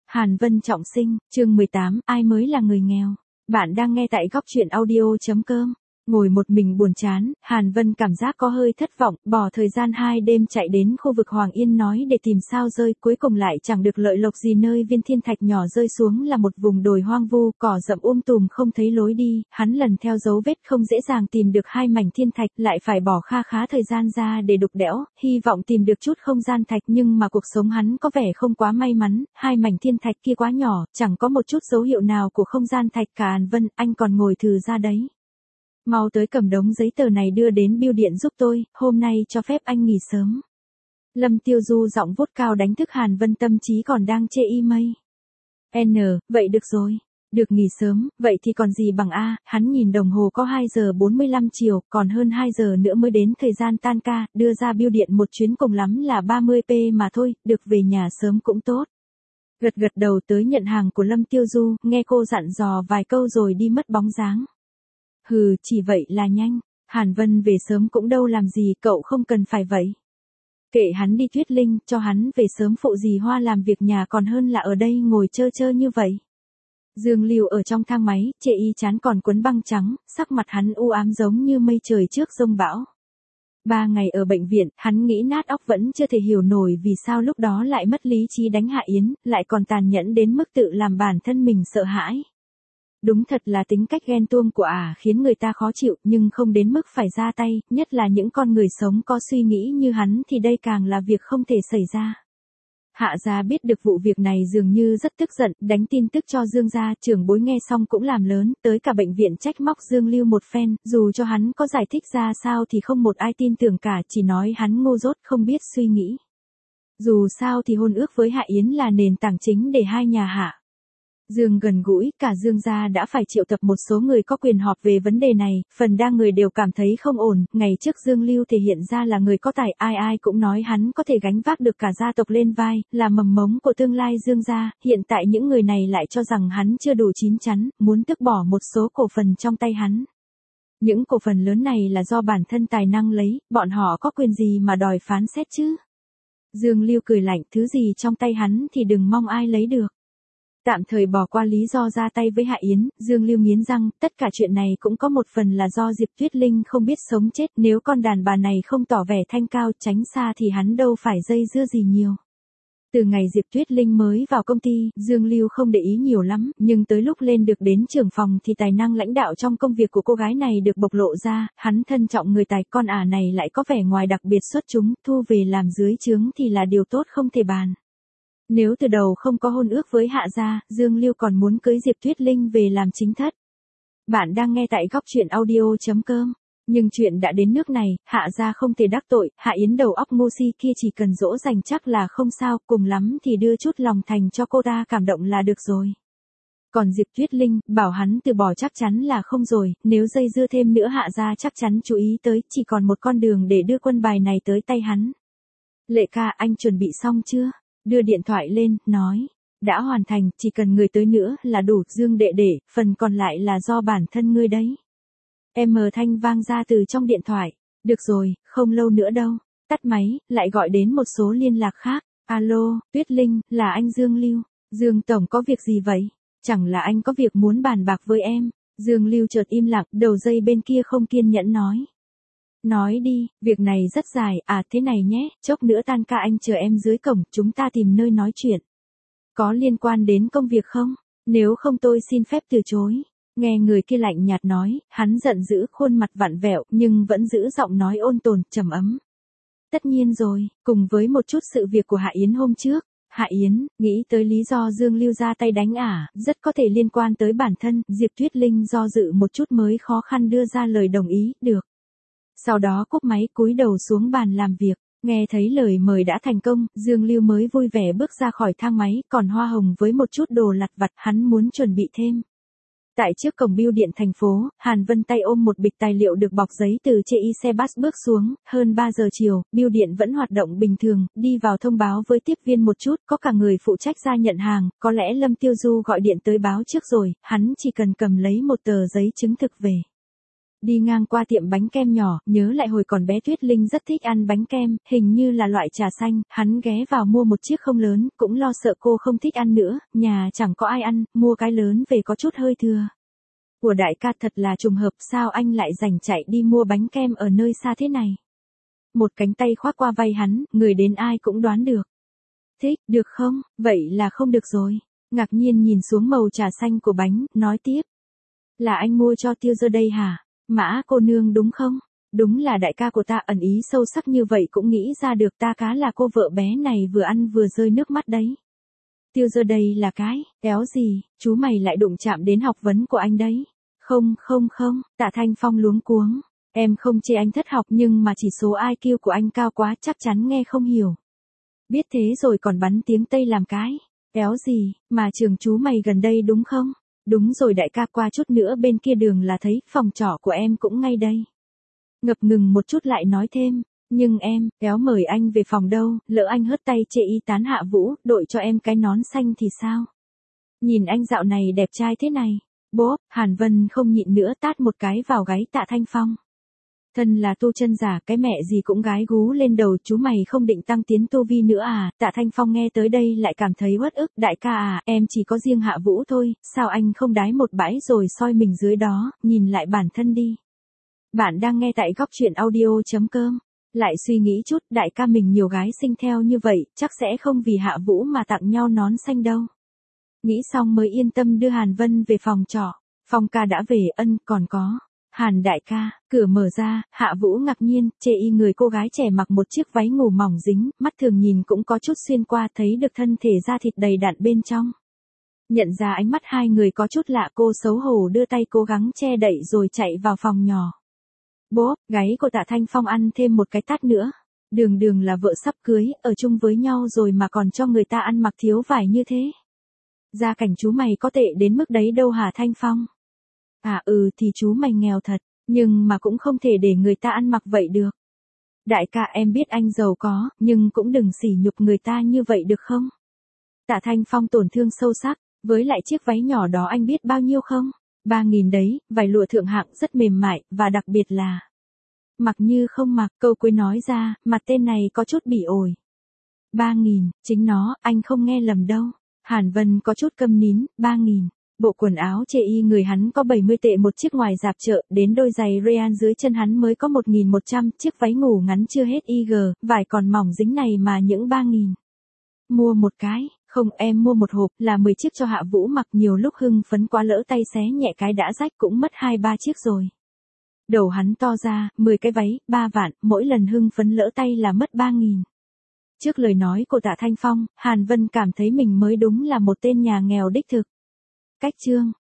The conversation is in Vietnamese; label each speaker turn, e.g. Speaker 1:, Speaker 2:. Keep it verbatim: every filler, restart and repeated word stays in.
Speaker 1: Hàn Vân trọng sinh, chương mười tám, ai mới là người nghèo. Bạn đang nghe tại góc truyện audio chấm com. Ngồi một mình buồn chán, Hàn Vân cảm giác có hơi thất vọng, bỏ thời gian hai đêm chạy đến khu vực Hoàng Yên nói để tìm sao rơi, cuối cùng lại chẳng được lợi lộc gì. Nơi viên thiên thạch nhỏ rơi xuống là một vùng đồi hoang vu, cỏ rậm um tùm không thấy lối đi, hắn lần theo dấu vết không dễ dàng tìm được hai mảnh thiên thạch, lại phải bỏ kha khá thời gian ra để đục đẽo, hy vọng tìm được chút không gian thạch, nhưng mà cuộc sống hắn có vẻ không quá may mắn, hai mảnh thiên thạch kia quá nhỏ, chẳng có một chút dấu hiệu nào của không gian thạch cả. Hàn Vân, anh còn ngồi thừ ra đấy. Mau tới cầm đống giấy tờ này đưa đến bưu điện giúp tôi, hôm nay cho phép anh nghỉ sớm. Lâm Tiêu Du giọng vút cao đánh thức Hàn Vân, tâm trí còn đang chê y mây. N, vậy được rồi. Được nghỉ sớm, vậy thì còn gì bằng A, hắn nhìn đồng hồ có hai giờ bốn mươi lăm chiều, còn hơn hai giờ nữa mới đến thời gian tan ca, đưa ra bưu điện một chuyến cùng lắm là ba mươi phút mà thôi, được về nhà sớm cũng tốt. Gật gật đầu tới nhận hàng của Lâm Tiêu Du, nghe cô dặn dò vài câu rồi đi mất bóng dáng. Hừ, chỉ vậy là nhanh, Hàn Vân về sớm cũng đâu làm gì, cậu không cần phải vậy. Kệ hắn đi, Tuyết Linh, cho hắn về sớm phụ dì Hoa làm việc nhà còn hơn là ở đây ngồi chơ chơ như vậy. Dương Lưu ở trong thang máy, chê y chán còn quấn băng trắng, sắc mặt hắn u ám giống như mây trời trước giông bão. Ba ngày ở bệnh viện, hắn nghĩ nát óc vẫn chưa thể hiểu nổi vì sao lúc đó lại mất lý trí đánh Hạ Yến, lại còn tàn nhẫn đến mức tự làm bản thân mình sợ hãi. Đúng thật là tính cách ghen tuông của ả à, khiến người ta khó chịu, nhưng không đến mức phải ra tay, nhất là những con người sống có suy nghĩ như hắn thì đây càng là việc không thể xảy ra. Hạ gia biết được vụ việc này dường như rất tức giận, đánh tin tức cho Dương gia, trưởng bối nghe xong cũng làm lớn, tới cả bệnh viện trách móc Dương Lưu một phen, dù cho hắn có giải thích ra sao thì không một ai tin tưởng cả, chỉ nói hắn ngu dốt không biết suy nghĩ. Dù sao thì hôn ước với Hạ Yến là nền tảng chính để hai nhà Hạ Dương gần gũi, cả Dương gia đã phải triệu tập một số người có quyền họp về vấn đề này, phần đa người đều cảm thấy không ổn, ngày trước Dương Lưu thể hiện ra là người có tài, ai ai cũng nói hắn có thể gánh vác được cả gia tộc lên vai, là mầm mống của tương lai Dương gia, hiện tại những người này lại cho rằng hắn chưa đủ chín chắn, muốn tước bỏ một số cổ phần trong tay hắn. Những cổ phần lớn này là do bản thân tài năng lấy, bọn họ có quyền gì mà đòi phán xét chứ? Dương Lưu cười lạnh, thứ gì trong tay hắn thì đừng mong ai lấy được. Tạm thời bỏ qua lý do ra tay với Hạ Yến, Dương Lưu nghiến răng, tất cả chuyện này cũng có một phần là do Diệp Tuyết Linh không biết sống chết, nếu con đàn bà này không tỏ vẻ thanh cao tránh xa thì hắn đâu phải dây dưa gì nhiều. Từ ngày Diệp Tuyết Linh mới vào công ty, Dương Lưu không để ý nhiều lắm, nhưng tới lúc lên được đến trưởng phòng thì tài năng lãnh đạo trong công việc của cô gái này được bộc lộ ra, hắn thân trọng người tài, con ả này lại có vẻ ngoài đặc biệt xuất chúng, thu về làm dưới trướng thì là điều tốt không thể bàn. Nếu từ đầu không có hôn ước với Hạ gia, Dương Lưu còn muốn cưới Diệp Tuyết Linh về làm chính thất. Bạn đang nghe tại góc truyện audio chấm com. Nhưng chuyện đã đến nước này, Hạ gia không thể đắc tội, Hạ Yến đầu óc ngu si kia chỉ cần dỗ dành chắc là không sao, cùng lắm thì đưa chút lòng thành cho cô ta cảm động là được rồi. Còn Diệp Tuyết Linh, bảo hắn từ bỏ chắc chắn là không rồi, nếu dây dưa thêm nữa Hạ gia chắc chắn chú ý tới, chỉ còn một con đường để đưa quân bài này tới tay hắn. Lệ ca, anh chuẩn bị xong chưa? Đưa điện thoại lên, nói. Đã hoàn thành, chỉ cần người tới nữa là đủ, Dương đệ đệ, phần còn lại là do bản thân ngươi đấy. Em mờ thanh vang ra từ trong điện thoại. Được rồi, không lâu nữa đâu. Tắt máy, lại gọi đến một số liên lạc khác. Alo, Tuyết Linh, là anh Dương Lưu. Dương Tổng có việc gì vậy? Chẳng là anh có việc muốn bàn bạc với em. Dương Lưu chợt im lặng, đầu dây bên kia không kiên nhẫn nói. Nói đi, việc này rất dài, à thế này nhé, chốc nữa tan ca anh chờ em dưới cổng, chúng ta tìm nơi nói chuyện. Có liên quan đến công việc không? Nếu không tôi xin phép từ chối. Nghe người kia lạnh nhạt nói, hắn giận dữ, khuôn mặt vặn vẹo, nhưng vẫn giữ giọng nói ôn tồn, trầm ấm. Tất nhiên rồi, cùng với một chút sự việc của Hạ Yến hôm trước. Hạ Yến, nghĩ tới lý do Dương Lưu ra tay đánh ả, rất có thể liên quan tới bản thân, Diệp Tuyết Linh do dự một chút mới khó khăn đưa ra lời đồng ý, được. Sau đó cúp máy cúi đầu xuống bàn làm việc, nghe thấy lời mời đã thành công, Dương Lưu mới vui vẻ bước ra khỏi thang máy, còn hoa hồng với một chút đồ lặt vặt hắn muốn chuẩn bị thêm. Tại trước cổng bưu điện thành phố, Hàn Vân tay ôm một bịch tài liệu được bọc giấy từ chê y xe bus bước xuống, hơn ba giờ chiều, bưu điện vẫn hoạt động bình thường, đi vào thông báo với tiếp viên một chút, có cả người phụ trách ra nhận hàng, có lẽ Lâm Tiêu Du gọi điện tới báo trước rồi, hắn chỉ cần cầm lấy một tờ giấy chứng thực về. Đi ngang qua tiệm bánh kem nhỏ, nhớ lại hồi còn bé Tuyết Linh rất thích ăn bánh kem, hình như là loại trà xanh, hắn ghé vào mua một chiếc không lớn, cũng lo sợ cô không thích ăn nữa, nhà chẳng có ai ăn, mua cái lớn về có chút hơi thừa. Của đại ca thật là trùng hợp, sao anh lại rảnh chạy đi mua bánh kem ở nơi xa thế này? Một cánh tay khoác qua vai hắn, người đến ai cũng đoán được. Thích, được không? Vậy là không được rồi. Ngạc nhiên nhìn xuống màu trà xanh của bánh, nói tiếp. Là anh mua cho Tiêu Dơ đây hả? Mã cô nương đúng không? Đúng là đại ca của ta, ẩn ý sâu sắc như vậy cũng nghĩ ra được, ta cá là cô vợ bé này vừa ăn vừa rơi nước mắt đấy. Tiêu Dơ đây là cái, kéo gì, chú mày lại đụng chạm đến học vấn của anh đấy. Không không không, Tạ Thanh Phong luống cuống. Em không chê anh thất học nhưng mà chỉ số i kiu của anh cao quá, chắc chắn nghe không hiểu. Biết thế rồi còn bắn tiếng Tây làm cái. Kéo gì, mà trường chú mày gần đây đúng không? Đúng rồi đại ca, qua chút nữa bên kia đường là thấy, phòng trọ của em cũng ngay đây. Ngập ngừng một chút lại nói thêm, nhưng em, kéo mời anh về phòng đâu, lỡ anh hớt tay chê y tán Hạ Vũ, đội cho em cái nón xanh thì sao? Nhìn anh dạo này đẹp trai thế này. Bố, Hàn Vân không nhịn nữa tát một cái vào gáy Tạ Thanh Phong. Thân là tu chân giả, cái mẹ gì cũng gái gú lên đầu, chú mày không định tăng tiến tu vi nữa à? Tạ Thanh Phong nghe tới đây lại cảm thấy uất ức, đại ca à, em chỉ có riêng Hạ Vũ thôi, sao anh không đái một bãi rồi soi mình dưới đó, nhìn lại bản thân đi. Bạn đang nghe tại góc truyện audio.com. Lại suy nghĩ chút, đại ca mình nhiều gái xinh theo như vậy, chắc sẽ không vì Hạ Vũ mà tặng nhau nón xanh đâu. Nghĩ xong mới yên tâm đưa Hàn Vân về phòng trọ. Phong ca đã về, ân, còn có. Hàn đại ca, cửa mở ra, Hạ Vũ ngạc nhiên, chê y người cô gái trẻ mặc một chiếc váy ngủ mỏng dính, mắt thường nhìn cũng có chút xuyên qua, thấy được thân thể da thịt đầy đặn bên trong. Nhận ra ánh mắt hai người có chút lạ, cô xấu hổ đưa tay cố gắng che đậy rồi chạy vào phòng nhỏ. Bố, gáy của Tạ Thanh Phong ăn thêm một cái tát nữa. Đường đường là vợ sắp cưới, ở chung với nhau rồi mà còn cho người ta ăn mặc thiếu vải như thế. Gia cảnh chú mày có tệ đến mức đấy đâu hả Thanh Phong? À ừ thì chú mày nghèo thật, nhưng mà cũng không thể để người ta ăn mặc vậy được. Đại ca em biết anh giàu có, nhưng cũng đừng sỉ nhục người ta như vậy được không? Tạ Thanh Phong tổn thương sâu sắc, với lại chiếc váy nhỏ đó anh biết bao nhiêu không? Ba nghìn đấy, vải lụa thượng hạng rất mềm mại, và đặc biệt là mặc như không mặc, câu cuối nói ra, mặt tên này có chút bị ổi. Ba nghìn, chính nó, anh không nghe lầm đâu. Hàn Vân có chút câm nín, ba nghìn. Bộ quần áo chê y người hắn có bảy mươi tệ một chiếc ngoài dạp chợ, đến đôi giày Real dưới chân hắn mới có một nghìn một trăm, chiếc váy ngủ ngắn chưa hết i giê, vải còn mỏng dính này mà những ba nghìn. Mua một cái, không em mua một hộp, là mười chiếc cho Hạ Vũ mặc, nhiều lúc hưng phấn quá lỡ tay xé nhẹ cái đã rách cũng mất hai ba chiếc rồi. Đầu hắn to ra, mười cái váy, ba vạn, mỗi lần hưng phấn lỡ tay là mất ba nghìn. Trước lời nói của Tạ Thanh Phong, Hàn Vân cảm thấy mình mới đúng là một tên nhà nghèo đích thực. Cách chương